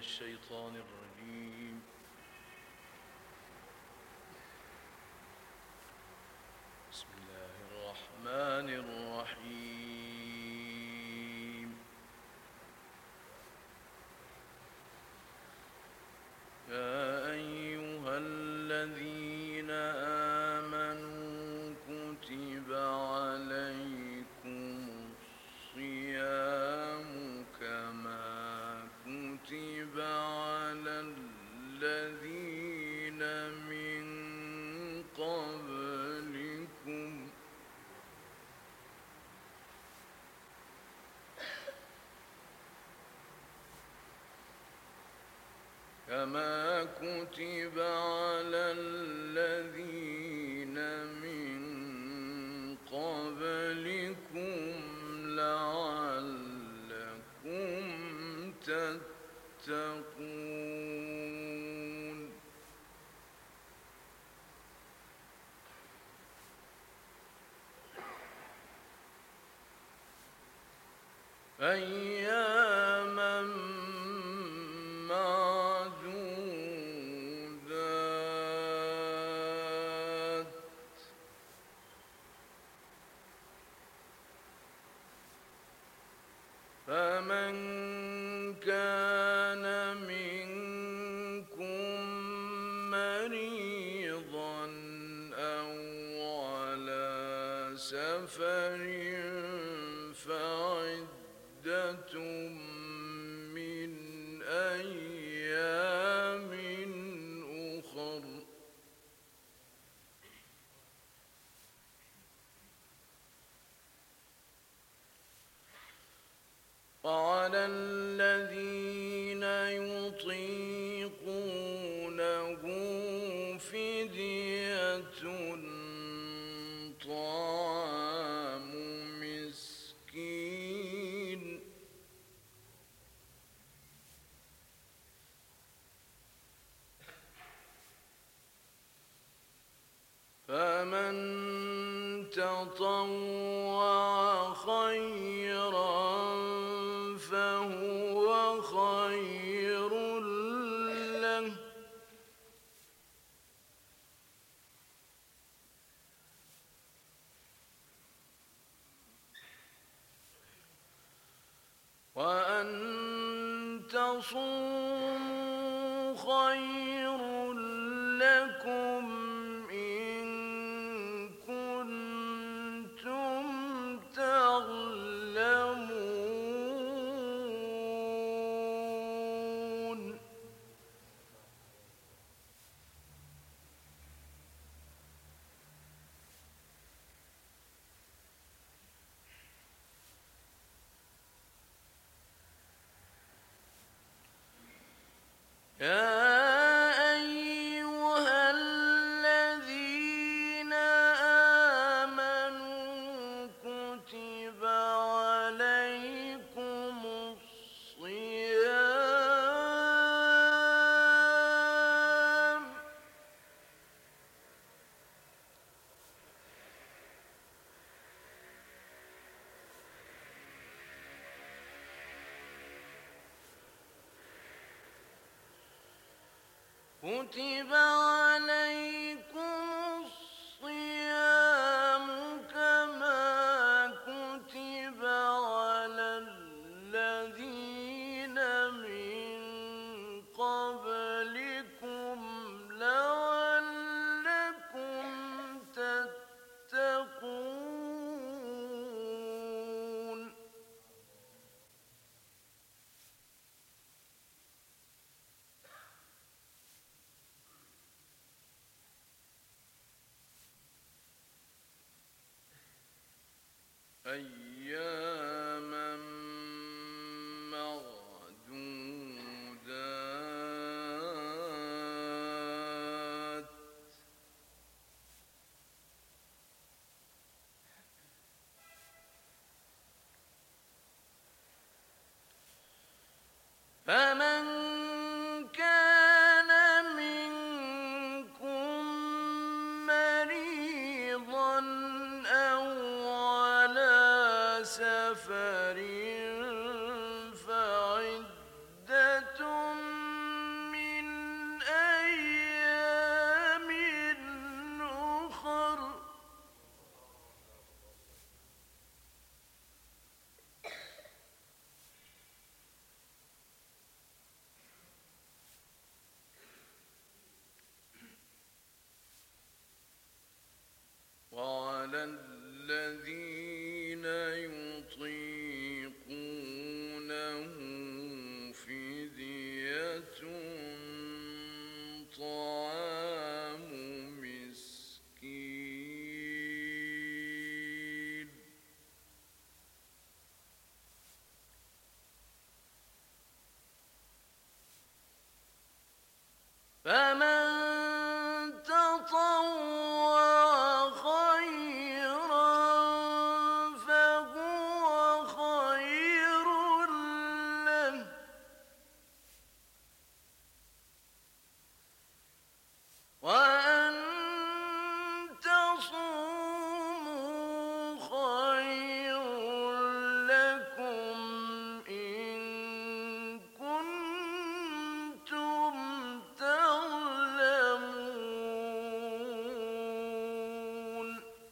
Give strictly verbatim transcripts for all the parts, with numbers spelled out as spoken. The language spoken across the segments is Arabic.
الشيطان الرجيم. بسم الله الرحمن الرحيم. يا أيها الذين آمنوا كتب عليكم الصيام كما كتب على الذين من قبلكم كما كتب على الذين من قبلكم لعلكم تتقون. أياما معدودات فمن كان منكم مريضا أو على سفر فعدة من أيام أخر. وعلى الذين يطيقونه فدية طعام مسكين فمن تطوع خيرا فهو خير له وأن تصوموا خير لكم إن كنتم تعلمون. يا أيها الذين آمنوا كتب عليكم الصيام كتب عليكم الصيام كما كتب على الذين من قبلكم لعلكم تتقون. أياما معدودات فمن كان منكم مريضا أو على سفر فعدة يطيقونه فدية طعام مسكين فمن تطوع خيرا فهو خير له وأن تصوموا خير لكم إن كنتم تعلمون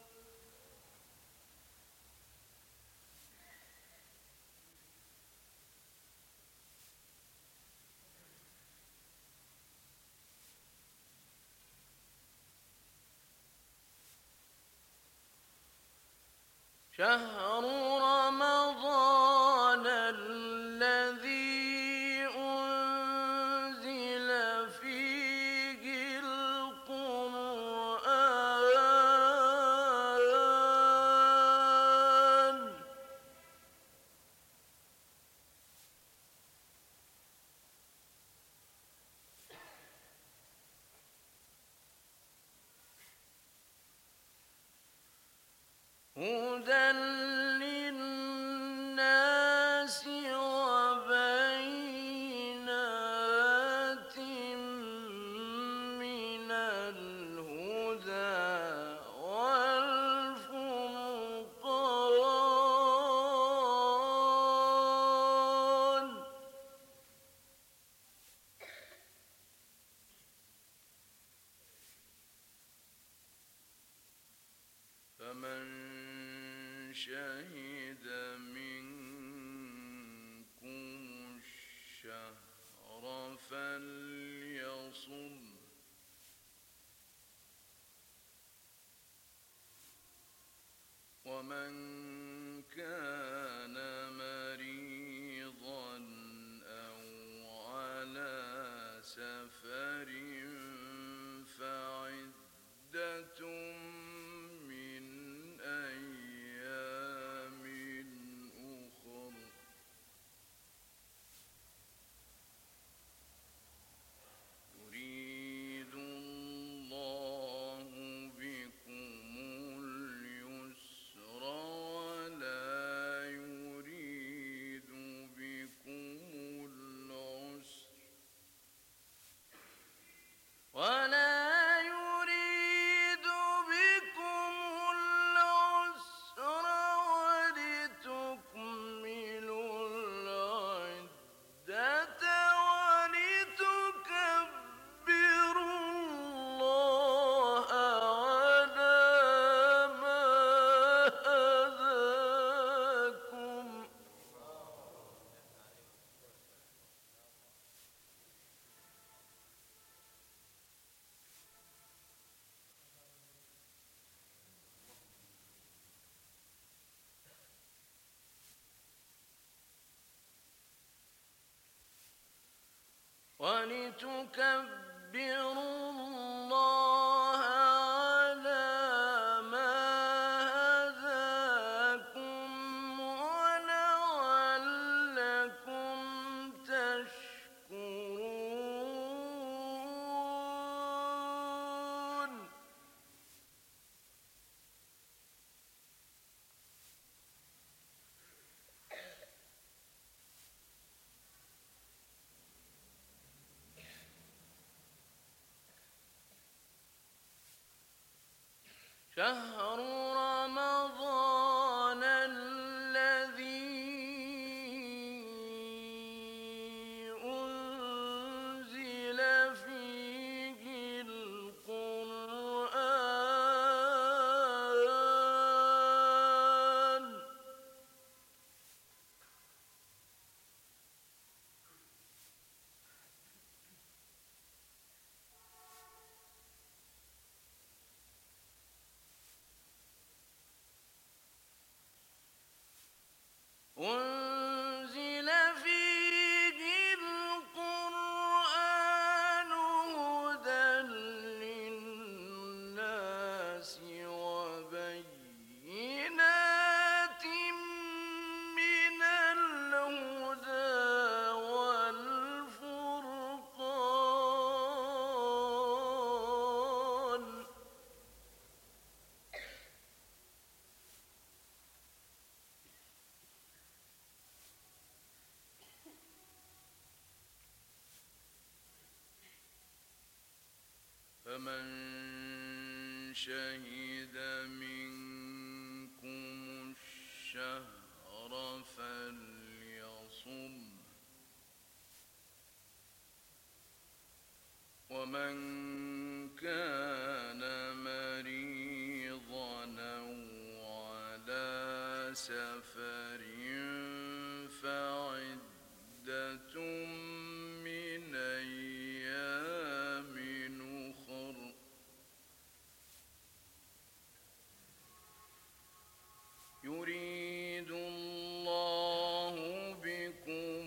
شهر رمضان الذي أنزل فيه القرآن هدى للناس وبينات من الهدى والفرقان فمن شهد منكم الشهر فليصم ومن كان مريضا أو على سفر فعدة من أيام أخر يريد الله بكم اليسر ولا يريد بكم العسر ولا يريد بكم العسر ولتكملوا العدة ولتكبروا الله على ما هداكم ولتكبروا الله على ما هداكم ولعلكم تشكرون شهر رمضان الذي أنزل فيه القرآن أنزل فيه القرآن هدى للناس وبينات من الهدى والفرقان فمن شهد منكم الشهر فليصم ومن كان مريضا أو على سفر فعدة من أيام أخر يريد الله بكم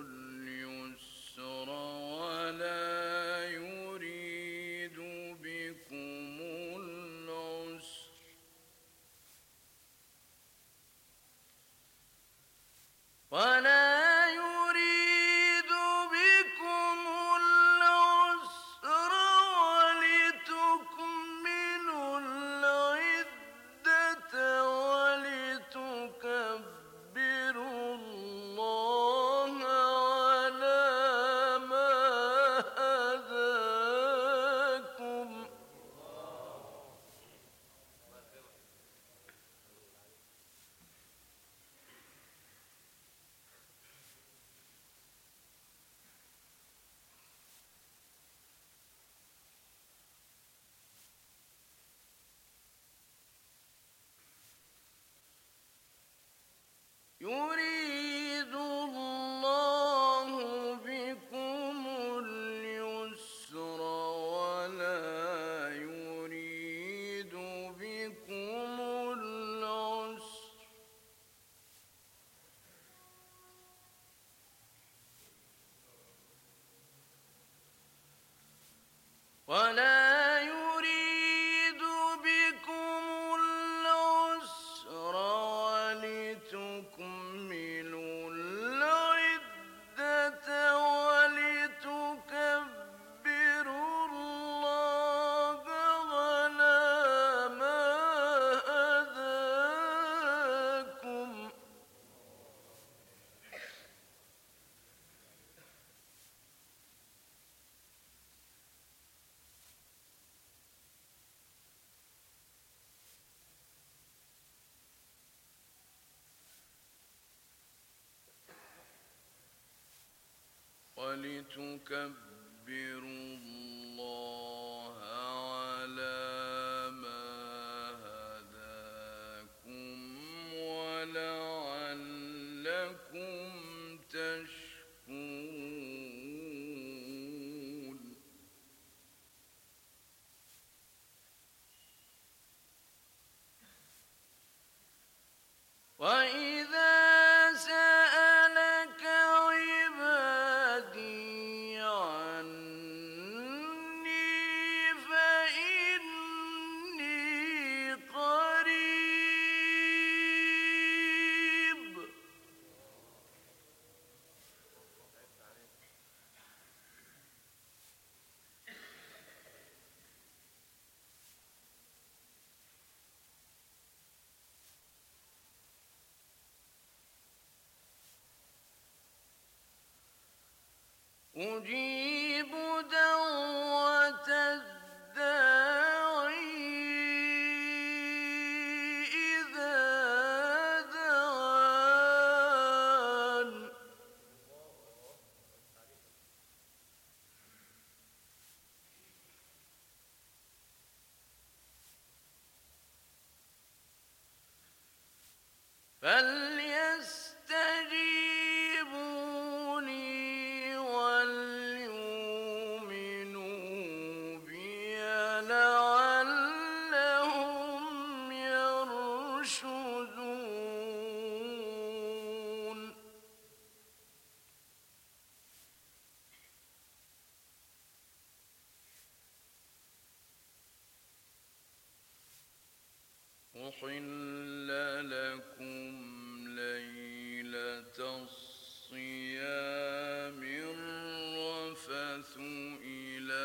اليسر ولا يريد بكم العسر ولا يريد بكم العسر ولتكملوا العدة ولتكبروا الله على ما هداكم يريد الله بكم اليسر ولا يريد بكم العسر ولا يريد بكم العسر ولتكملوا العدة ولتكبروا الله على ما هداكم ولتكبروا الله على ما هداكم ولعلكم تشكرون وإذا سألك عبادي عني فإني قريب أجيب دعوة الداعي إذا دعان فليستجيبوا لي وليؤمنوا بي لعلهم يرشدون أحل لكم ليلة الصيام الرفث إلى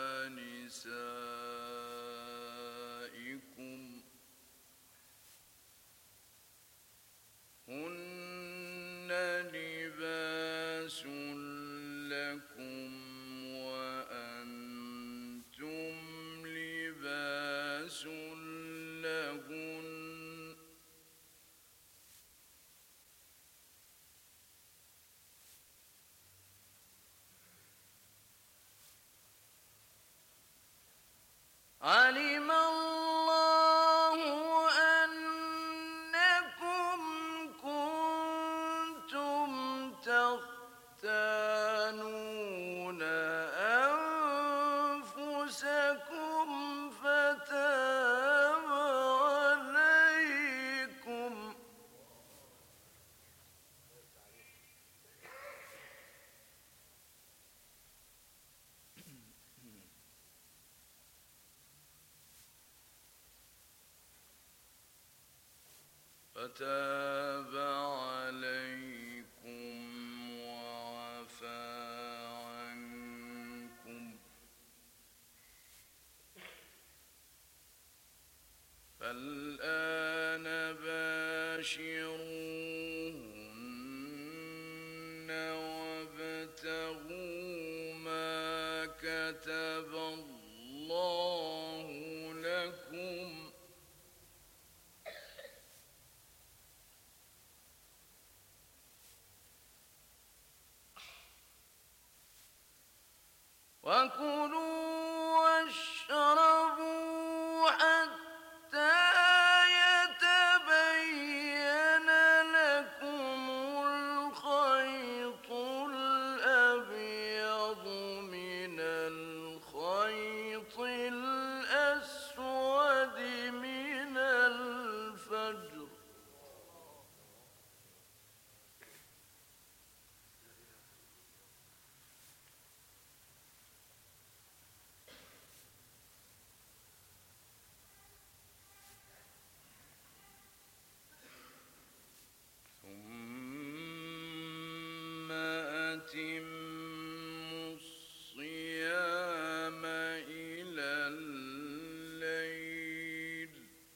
نسائكم هن لباس لكم وأنتم لباس لهن علم الله أنكم كنتم تختانون أنفسكم فتاب عليكم فتاب عليكم وعفى عنكم فالآن باشروهن وابتغوا ما كتب الله لكم وكلوا واشربوا حتى يتبين لكم الخيط الأبيض من الخيط الأسود من الفجر ثم أتموا الصيام إلى الليل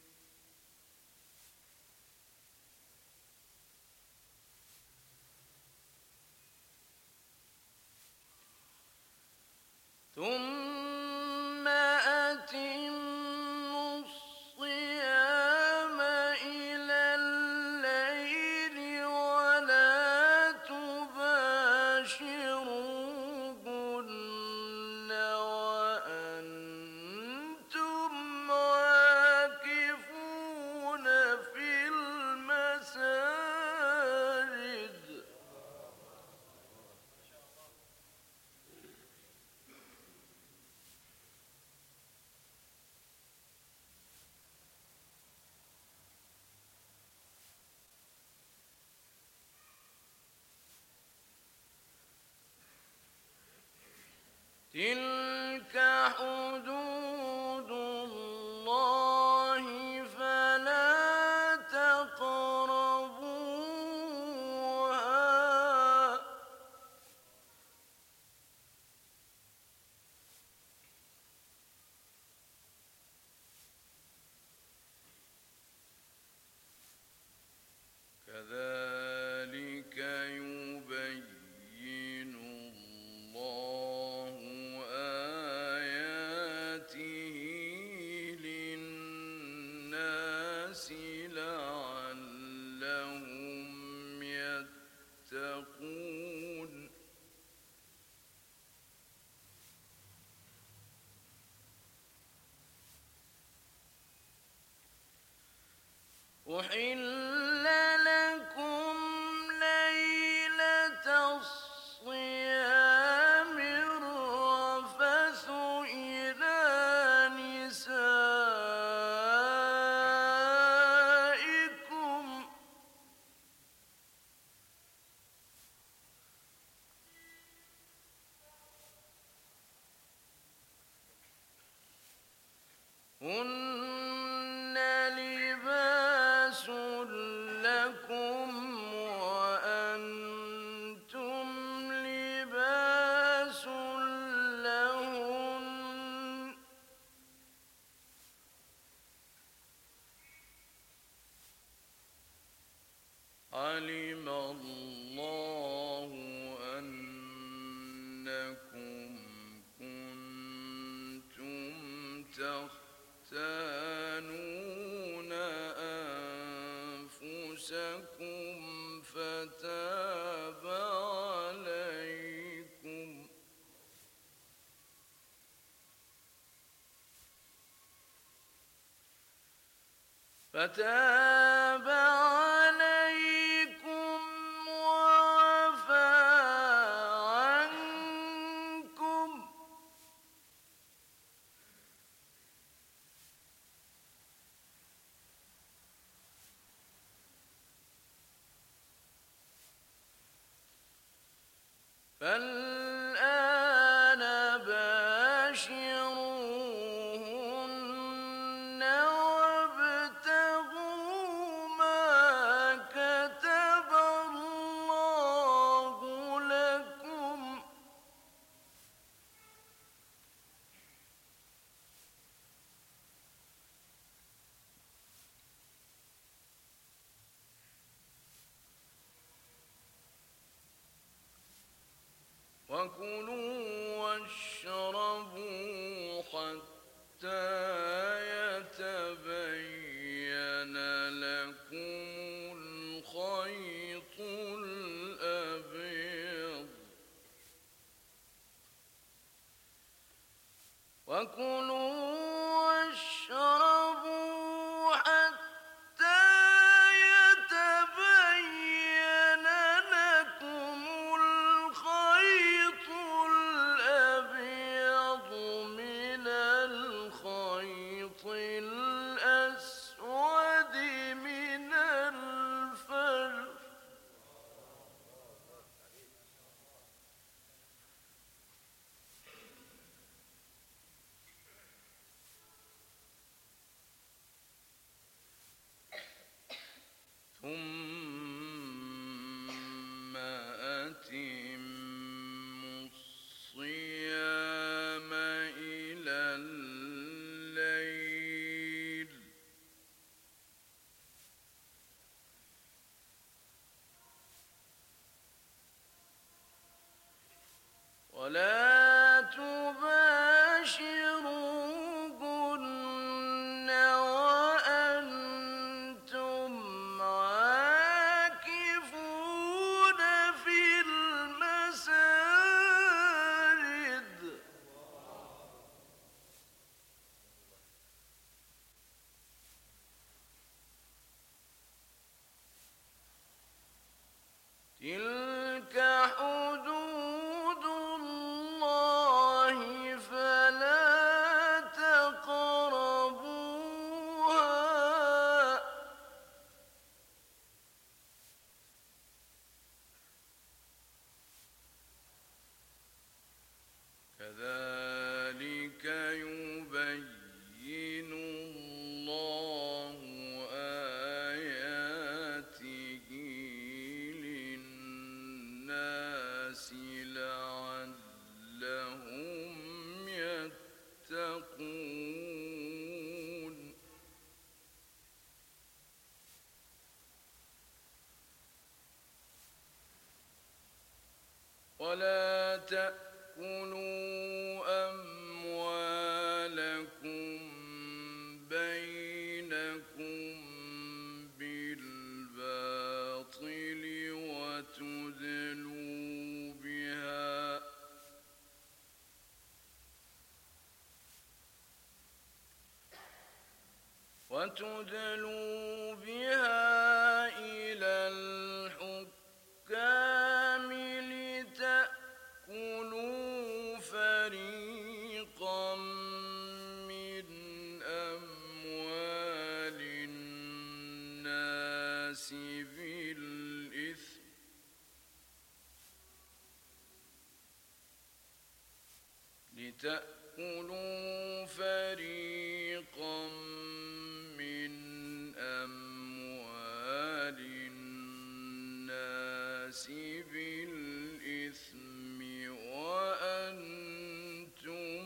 ثم أتموا الصيام إلى الليل ولا تباشروهن وأنتم عاكفون في المساجد تلك حدود الله فلا تقربوها كذلك يبين الله علم الله أنكم كنتم تختانون أنفسكم فتاب عليكم فتاب عليكم وعفى عنكم فالآن باشروهن وابتغوا ما كتب الله لكم وكلوا واشربوا حتى يتبين لكم الخيط الأبيض وكلوا واشربوا حتى يتبين لكم الخيط الأبيض من الخيط الأسود من الفجر ثم أتموا الصيام إلى الليل ولا تباشروهن وأنتم عاكفون في المساجد تلك حدود الله فلا تقربوها كذلك يبين الله آياته للناس لعلهم يتقون ولا تأكلوا أموالكم بينكم بالباطل وتدلوا بها وتدلوا بها إلى الحكام لتأكلوا فريقا من أموال الناس بالإثم لتأكلوا فريقا من أموال الناس بالإثم وأنتم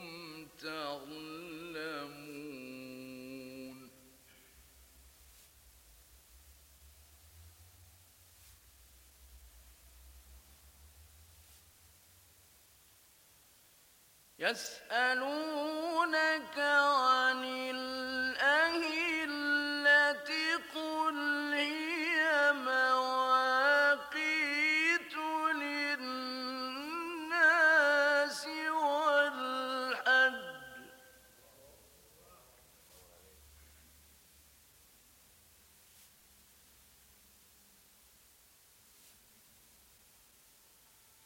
تعلمون يسألونك عن الأهلة قل هي مواقيت للناس والحج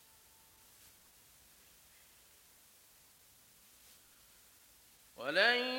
وليس